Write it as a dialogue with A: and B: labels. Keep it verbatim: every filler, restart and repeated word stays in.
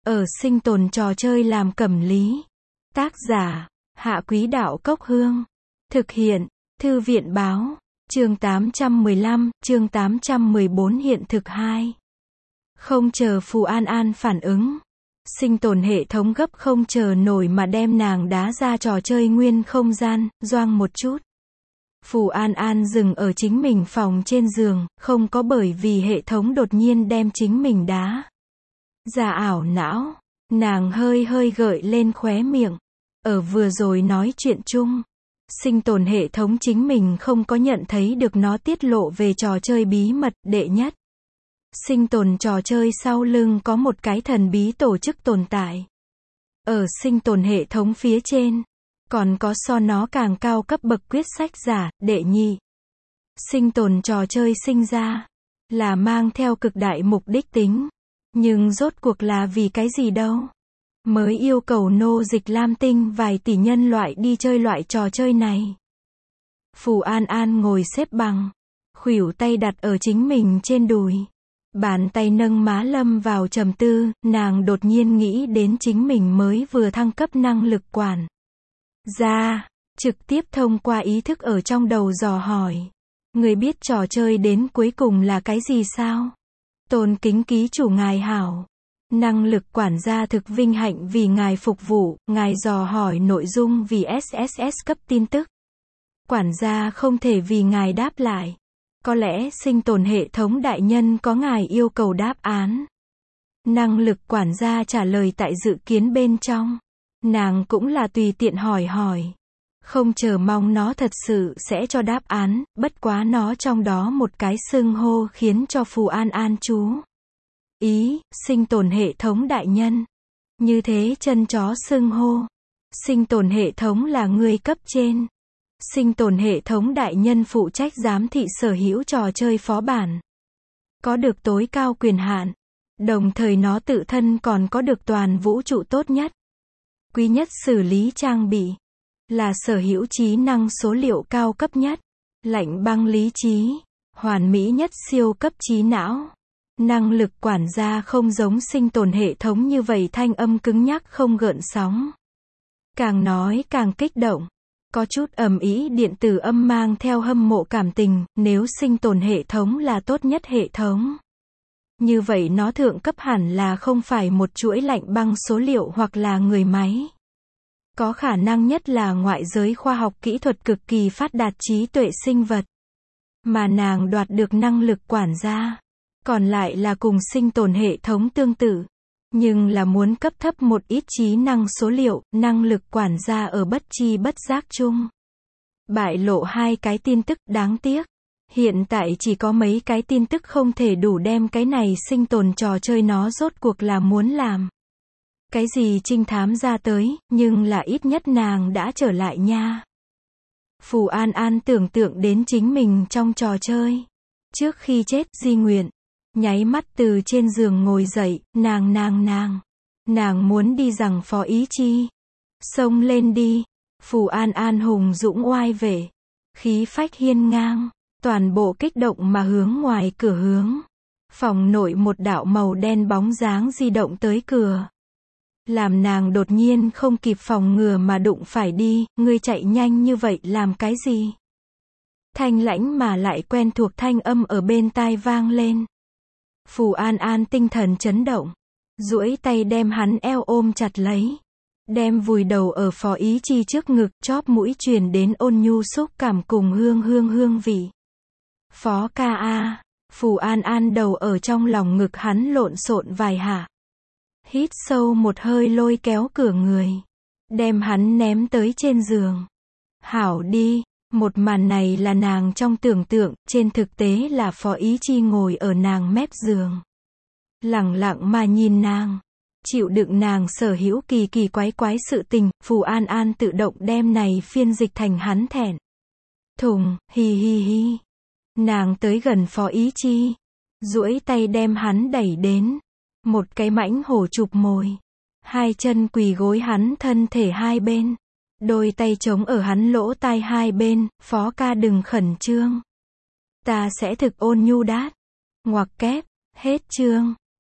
A: Ở sinh tồn trò chơi làm cẩm lý. Tác giả, Hạ Quý Đạo Cốc Hương. Thực hiện, Thư viện Báo. Chương tám trăm mười lăm, chương tám trăm mười bốn hiện thực hai. Không chờ Phù An An phản ứng. Sinh tồn hệ thống gấp không chờ nổi mà đem nàng đá ra trò chơi nguyên không gian, doang một chút. Phù An An dừng ở chính mình phòng trên giường, không có bởi vì hệ thống đột nhiên đem chính mình đá ra ảo não. Nàng hơi hơi gợi lên khóe miệng. Ở vừa rồi nói chuyện chung, sinh tồn hệ thống chính mình không có nhận thấy được nó tiết lộ về trò chơi bí mật. Đệ nhất, sinh tồn trò chơi sau lưng có một cái thần bí tổ chức tồn tại. Ở sinh tồn hệ thống phía trên, còn có so nó càng cao cấp bậc quyết sách giả. Đệ nhị, sinh tồn trò chơi sinh ra là mang theo cực đại mục đích tính. Nhưng rốt cuộc là vì cái gì đâu? Mới yêu cầu nô dịch lam tinh vài tỷ nhân loại đi chơi loại trò chơi này. Phù An An ngồi xếp bằng, khuỷu tay đặt ở chính mình trên đùi. Bàn tay nâng má lâm vào trầm tư, nàng đột nhiên nghĩ đến chính mình mới vừa thăng cấp năng lực quản gia, trực tiếp thông qua ý thức ở trong đầu dò hỏi. Người biết trò chơi đến cuối cùng là cái gì sao? Tôn kính ký chủ ngài hảo. Năng lực quản gia thực vinh hạnh vì ngài phục vụ, ngài dò hỏi nội dung vì ét ét ét cấp tin tức. Quản gia không thể vì ngài đáp lại. Có lẽ sinh tồn hệ thống đại nhân có ngài yêu cầu đáp án. Năng lực quản gia trả lời tại dự kiến bên trong. Nàng cũng là tùy tiện hỏi hỏi. Không chờ mong nó thật sự sẽ cho đáp án, bất quá nó trong đó một cái xưng hô khiến cho Phù An An chú ý. Sinh tồn hệ thống đại nhân. Như thế chân chó xưng hô. Sinh tồn hệ thống là người cấp trên. Sinh tồn hệ thống đại nhân phụ trách giám thị sở hữu trò chơi phó bản. Có được tối cao quyền hạn. Đồng thời nó tự thân còn có được toàn vũ trụ tốt nhất, quý nhất xử lý trang bị. Là sở hữu trí năng số liệu cao cấp nhất. Lạnh băng lý trí. Hoàn mỹ nhất siêu cấp trí não. Năng lực quản gia không giống sinh tồn hệ thống như vậy thanh âm cứng nhắc không gợn sóng. Càng nói càng kích động. Có chút ầm ĩ điện tử âm mang theo hâm mộ cảm tình. Nếu sinh tồn hệ thống là tốt nhất hệ thống, như vậy nó thượng cấp hẳn là không phải một chuỗi lạnh băng số liệu hoặc là người máy. Có khả năng nhất là ngoại giới khoa học kỹ thuật cực kỳ phát đạt trí tuệ sinh vật. Mà nàng đoạt được năng lực quản gia. Còn lại là cùng sinh tồn hệ thống tương tự. Nhưng là muốn cấp thấp một ít trí năng số liệu, năng lực quản gia ở bất chi bất giác chung. Bại lộ hai cái tin tức đáng tiếc. Hiện tại chỉ có mấy cái tin tức không thể đủ đem cái này sinh tồn trò chơi nó rốt cuộc là muốn làm cái gì trinh thám ra tới, nhưng là ít nhất nàng đã trở lại nha. Phù An An tưởng tượng đến chính mình trong trò chơi. Trước khi chết, di nguyện. Nháy mắt từ trên giường ngồi dậy, nàng nàng nàng. Nàng muốn đi rằng phó ý chi. Xông lên đi. Phù An An hùng dũng oai vệ. Khí phách hiên ngang. Toàn bộ kích động mà hướng ngoài cửa hướng. Phòng nội một đạo màu đen bóng dáng di động tới cửa. Làm nàng đột nhiên không kịp phòng ngừa mà đụng phải đi. Ngươi chạy nhanh như vậy làm cái gì? Thanh lãnh mà lại quen thuộc thanh âm ở bên tai vang lên. Phù An An tinh thần chấn động. Duỗi tay đem hắn eo ôm chặt lấy. Đem vùi đầu ở phó ý chi trước ngực, chóp mũi truyền đến ôn nhu xúc cảm cùng hương hương hương vị. Phó ca a. Phù An An đầu ở trong lòng ngực hắn lộn xộn vài hạ. Hít sâu một hơi lôi kéo cửa người. Đem hắn ném tới trên giường. Hảo đi. Một màn này là nàng trong tưởng tượng, trên thực tế là phó ý chi ngồi ở nàng mép giường. Lẳng lặng mà nhìn nàng. Chịu đựng nàng sở hữu kỳ kỳ quái quái sự tình. Phù An An tự động đem này phiên dịch thành hắn thẹn thùng, hi hi hi. Nàng tới gần phó ý chi. Duỗi tay đem hắn đẩy đến. Một cái mãnh hổ chụp mồi. Hai chân quỳ gối hắn thân thể hai bên. Đôi tay chống ở hắn lỗ tai hai bên. Phó ca đừng khẩn trương. Ta sẽ thực ôn nhu đát. Ngoặc kép. Hết chương.